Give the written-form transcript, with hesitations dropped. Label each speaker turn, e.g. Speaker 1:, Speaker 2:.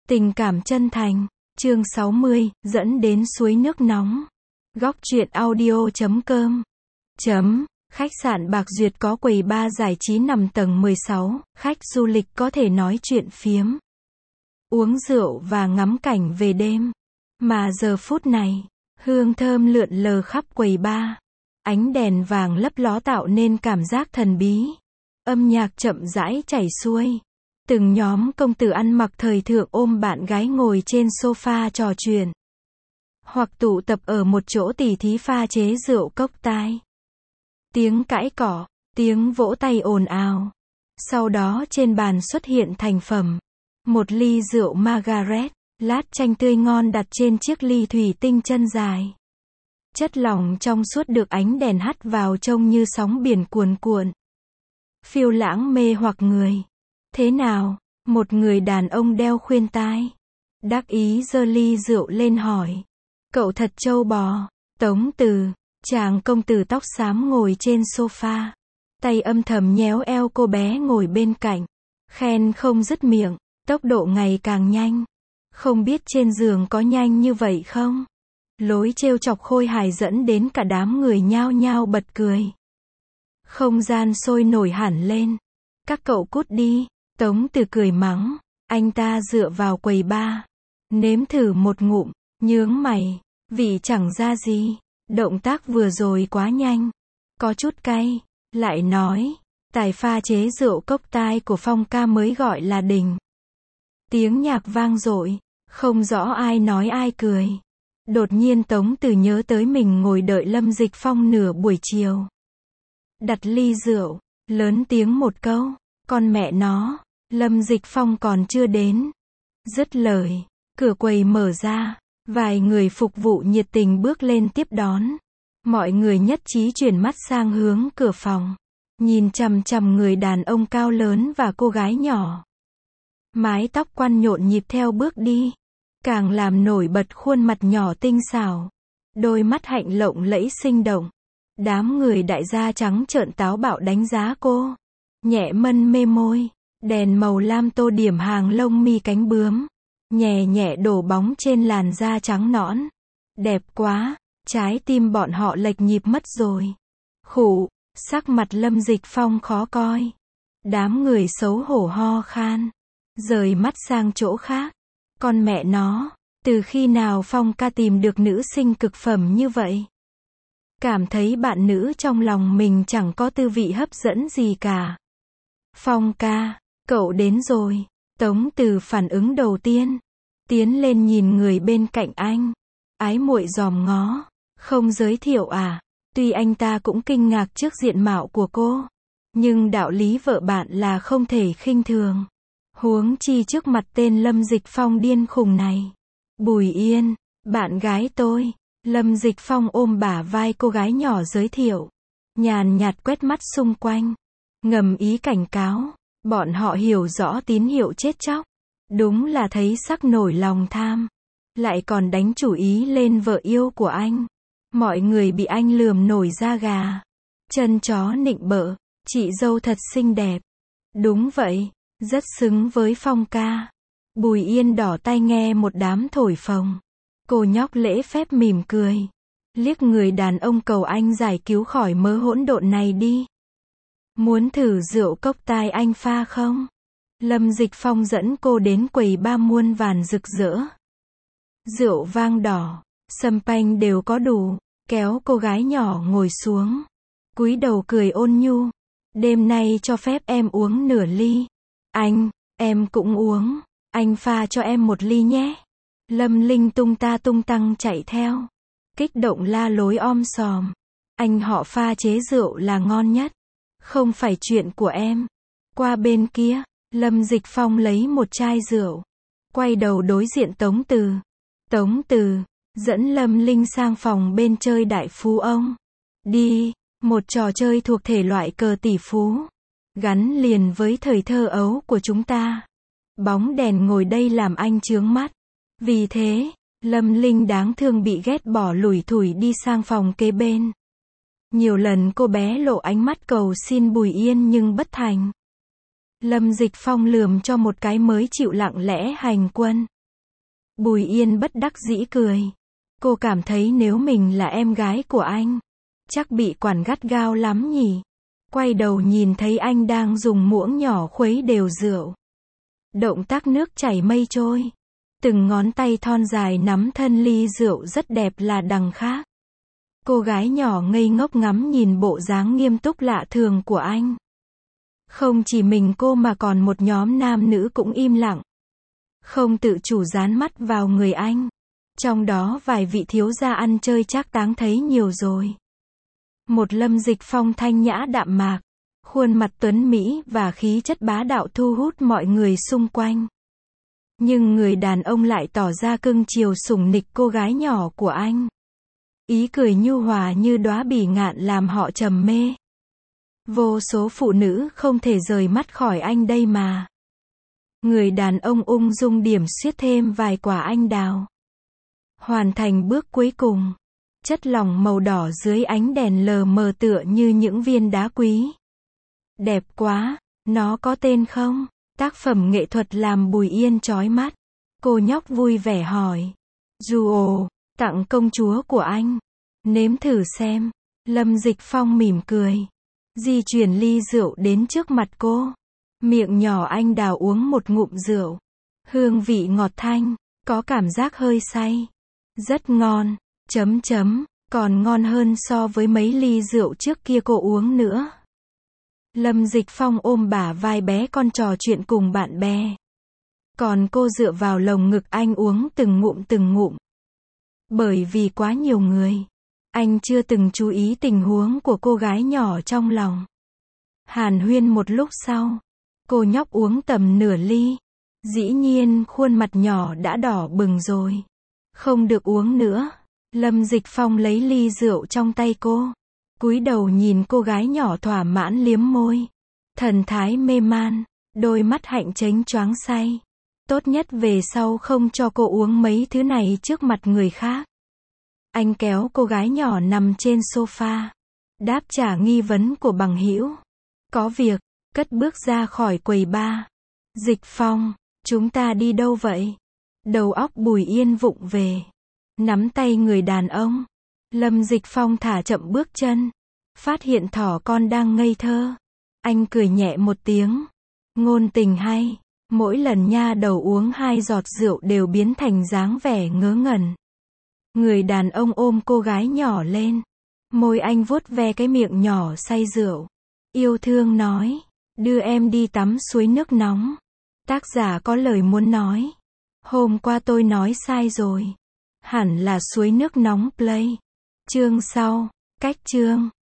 Speaker 1: Tình cảm chân thành. Chương 60, dẫn đến suối nước nóng. Góc truyện audio.com. Khách sạn Bạc Duyệt có quầy bar giải trí nằm tầng 16, khách du lịch có thể nói chuyện phiếm, uống rượu và ngắm cảnh về đêm. Mà giờ phút này, hương thơm lượn lờ khắp quầy bar. Ánh đèn vàng lấp ló tạo nên cảm giác thần bí. Âm nhạc chậm rãi chảy xuôi. Từng nhóm công tử ăn mặc thời thượng ôm bạn gái ngồi trên sofa trò chuyện. Hoặc tụ tập ở một chỗ tỉ thí pha chế rượu cốc tai. Tiếng cãi cọ, tiếng vỗ tay ồn ào. Sau đó trên bàn xuất hiện thành phẩm. Một ly rượu Margaret, lát chanh tươi ngon đặt trên chiếc ly thủy tinh chân dài. Chất lỏng trong suốt được ánh đèn hắt vào trông như sóng biển cuồn cuộn. Phiêu lãng mê hoặc người. Thế nào? Một người đàn ông đeo khuyên tai. Đắc ý giơ ly rượu lên hỏi. Cậu thật trâu bò. Tống Từ, chàng công tử tóc xám ngồi trên sofa. Tay âm thầm nhéo eo cô bé ngồi bên cạnh. Khen không dứt miệng, tốc độ ngày càng nhanh. Không biết trên giường có nhanh như vậy không? Lối trêu chọc khôi hài dẫn đến cả đám người nhao nhao bật cười. Không gian sôi nổi hẳn lên. Các cậu cút đi. Tống Từ cười mắng. Anh ta dựa vào quầy bar. Nếm thử một ngụm, nhướng mày. Vị chẳng ra gì. Động tác vừa rồi quá nhanh. Có chút cay. Lại nói. Tài pha chế rượu cốc tai của Phong ca mới gọi là đỉnh. Tiếng nhạc vang dội. Không rõ ai nói ai cười. Đột nhiên Tống Từ nhớ tới mình ngồi đợi Lâm Dịch Phong nửa buổi chiều. Đặt ly rượu. Lớn tiếng một câu. Con mẹ nó. Lâm Dịch Phong còn chưa đến. Dứt lời, cửa quầy mở ra, vài người phục vụ nhiệt tình bước lên tiếp đón. Mọi người nhất trí chuyển mắt sang hướng cửa phòng, nhìn chằm chằm người đàn ông cao lớn và cô gái nhỏ. Mái tóc quăn nhộn nhịp theo bước đi, càng làm nổi bật khuôn mặt nhỏ tinh xảo, đôi mắt hạnh lộng lẫy sinh động. Đám người đại gia trắng trợn táo bạo đánh giá cô, nhẹ mân mê môi. Đèn màu lam tô điểm hàng lông mi cánh bướm, nhẹ nhẹ đổ bóng trên làn da trắng nõn. Đẹp quá, trái tim bọn họ lệch nhịp mất rồi. Khụ, sắc mặt Lâm Dịch Phong khó coi. Đám người xấu hổ ho khan, rời mắt sang chỗ khác. Con mẹ nó, từ khi nào Phong ca tìm được nữ sinh cực phẩm như vậy? Cảm thấy bạn nữ trong lòng mình chẳng có tư vị hấp dẫn gì cả. Phong ca, cậu đến rồi. Tống Từ phản ứng đầu tiên. Tiến lên nhìn người bên cạnh anh. Ái muội dòm ngó. Không giới thiệu à? Tuy anh ta cũng kinh ngạc trước diện mạo của cô. Nhưng đạo lý vợ bạn là không thể khinh thường. Huống chi trước mặt tên Lâm Dịch Phong điên khùng này. Bùi Yên, bạn gái tôi. Lâm Dịch Phong ôm bả vai cô gái nhỏ giới thiệu. Nhàn nhạt quét mắt xung quanh. Ngầm ý cảnh cáo. Bọn họ hiểu rõ tín hiệu chết chóc. Đúng là thấy sắc nổi lòng tham. Lại còn đánh chủ ý lên vợ yêu của anh. Mọi người bị anh lườm nổi da gà. Chân chó nịnh bợ. Chị dâu thật xinh đẹp. Đúng vậy. Rất xứng với Phong ca. Bùi Yên đỏ tai nghe một đám thổi phồng. Cô nhóc lễ phép mỉm cười. Liếc người đàn ông cầu anh giải cứu khỏi mớ hỗn độn này đi. Muốn thử rượu cốc tai anh pha không? Lâm Dịch Phong dẫn cô đến quầy bar muôn vàn rực rỡ. Rượu vang đỏ, sâm panh đều có đủ, kéo cô gái nhỏ ngồi xuống. Cúi đầu cười ôn nhu. Đêm nay cho phép em uống nửa ly. Anh, em cũng uống. Anh pha cho em một ly nhé. Lâm Linh tung ta tung tăng chạy theo. Kích động la lối om sòm. Anh họ pha chế rượu là ngon nhất. Không phải chuyện của em. Qua bên kia, Lâm Dịch Phong lấy một chai rượu. Quay đầu đối diện Tống Từ. Tống Từ, dẫn Lâm Linh sang phòng bên chơi đại phú ông. Đi, một trò chơi thuộc thể loại cờ tỷ phú. Gắn liền với thời thơ ấu của chúng ta. Bóng đèn ngồi đây làm anh chướng mắt. Vì thế, Lâm Linh đáng thương bị ghét bỏ lủi thủi đi sang phòng kế bên. Nhiều lần cô bé lộ ánh mắt cầu xin Bùi Yên nhưng bất thành. Lâm Dịch Phong lườm cho một cái mới chịu lặng lẽ hành quân. Bùi Yên bất đắc dĩ cười. Cô cảm thấy nếu mình là em gái của anh, chắc bị quản gắt gao lắm nhỉ. Quay đầu nhìn thấy anh đang dùng muỗng nhỏ khuấy đều rượu. Động tác nước chảy mây trôi. Từng ngón tay thon dài nắm thân ly rượu rất đẹp là đằng khác. Cô gái nhỏ ngây ngốc ngắm nhìn bộ dáng nghiêm túc lạ thường của anh. Không chỉ mình cô mà còn một nhóm nam nữ cũng im lặng. Không tự chủ dán mắt vào người anh. Trong đó vài vị thiếu gia ăn chơi trác táng thấy nhiều rồi. Một Lâm Dịch Phong thanh nhã đạm mạc. Khuôn mặt tuấn mỹ và khí chất bá đạo thu hút mọi người xung quanh. Nhưng người đàn ông lại tỏ ra cưng chiều sủng nịch cô gái nhỏ của anh. Ý cười nhu hòa như đóa bỉ ngạn làm họ trầm mê. Vô số phụ nữ không thể rời mắt khỏi anh đây mà. Người đàn ông ung dung điểm xuyết thêm vài quả anh đào. Hoàn thành bước cuối cùng. Chất lỏng màu đỏ dưới ánh đèn lờ mờ tựa như những viên đá quý. Đẹp quá, nó có tên không? Tác phẩm nghệ thuật làm Bùi Yên chói mắt. Cô nhóc vui vẻ hỏi. Ồ, tặng công chúa của anh. Nếm thử xem. Lâm Dịch Phong mỉm cười. Di chuyển ly rượu đến trước mặt cô. Miệng nhỏ anh đào uống một ngụm rượu. Hương vị ngọt thanh, có cảm giác hơi say. Rất ngon, còn ngon hơn so với mấy ly rượu trước kia cô uống nữa. Lâm Dịch Phong ôm bả vai bé con trò chuyện cùng bạn bè. Còn cô dựa vào lồng ngực anh uống từng ngụm. Bởi vì quá nhiều người, anh chưa từng chú ý tình huống của cô gái nhỏ trong lòng. Hàn huyên một lúc sau, cô nhóc uống tầm nửa ly. Dĩ nhiên khuôn mặt nhỏ đã đỏ bừng rồi. Không được uống nữa. Lâm Dịch Phong lấy ly rượu trong tay cô. Cúi đầu nhìn cô gái nhỏ thỏa mãn liếm môi. Thần thái mê man, đôi mắt hạnh chánh choáng say. Tốt nhất về sau không cho cô uống mấy thứ này trước mặt người khác. Anh kéo cô gái nhỏ nằm trên sofa. Đáp trả nghi vấn của bằng hữu. Có việc, cất bước ra khỏi quầy bar. Dịch Phong, chúng ta đi đâu vậy? Đầu óc Bùi Yên vụng về. Nắm tay người đàn ông. Lâm Dịch Phong thả chậm bước chân. Phát hiện thỏ con đang ngây thơ. Anh cười nhẹ một tiếng. Ngôn tình hay. Mỗi lần nha đầu uống 2 giọt rượu đều biến thành dáng vẻ ngớ ngẩn. Người đàn ông ôm cô gái nhỏ lên. Môi anh vuốt ve cái miệng nhỏ say rượu. Yêu thương nói. Đưa em đi tắm suối nước nóng. Tác giả có lời muốn nói. Hôm qua tôi nói sai rồi. Hẳn là suối nước nóng play. Chương sau. Cách chương.